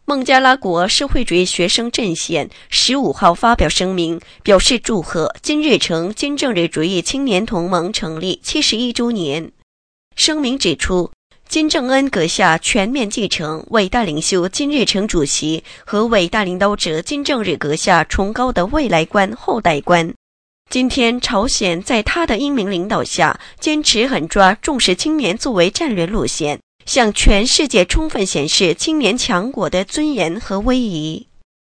孟加拉国社会主义学生阵线15号发表声明，表示祝贺金日成金正日主义青年同盟成立71周年。声明指出，金正恩阁下全面继承伟大领袖金日成主席和伟大领导者金正日阁下崇高的未来观、后代观。今天，朝鲜在他的英明领导下，坚持狠抓重视青年作为战略路线，向全世界充分显示青年强国的尊严和威仪。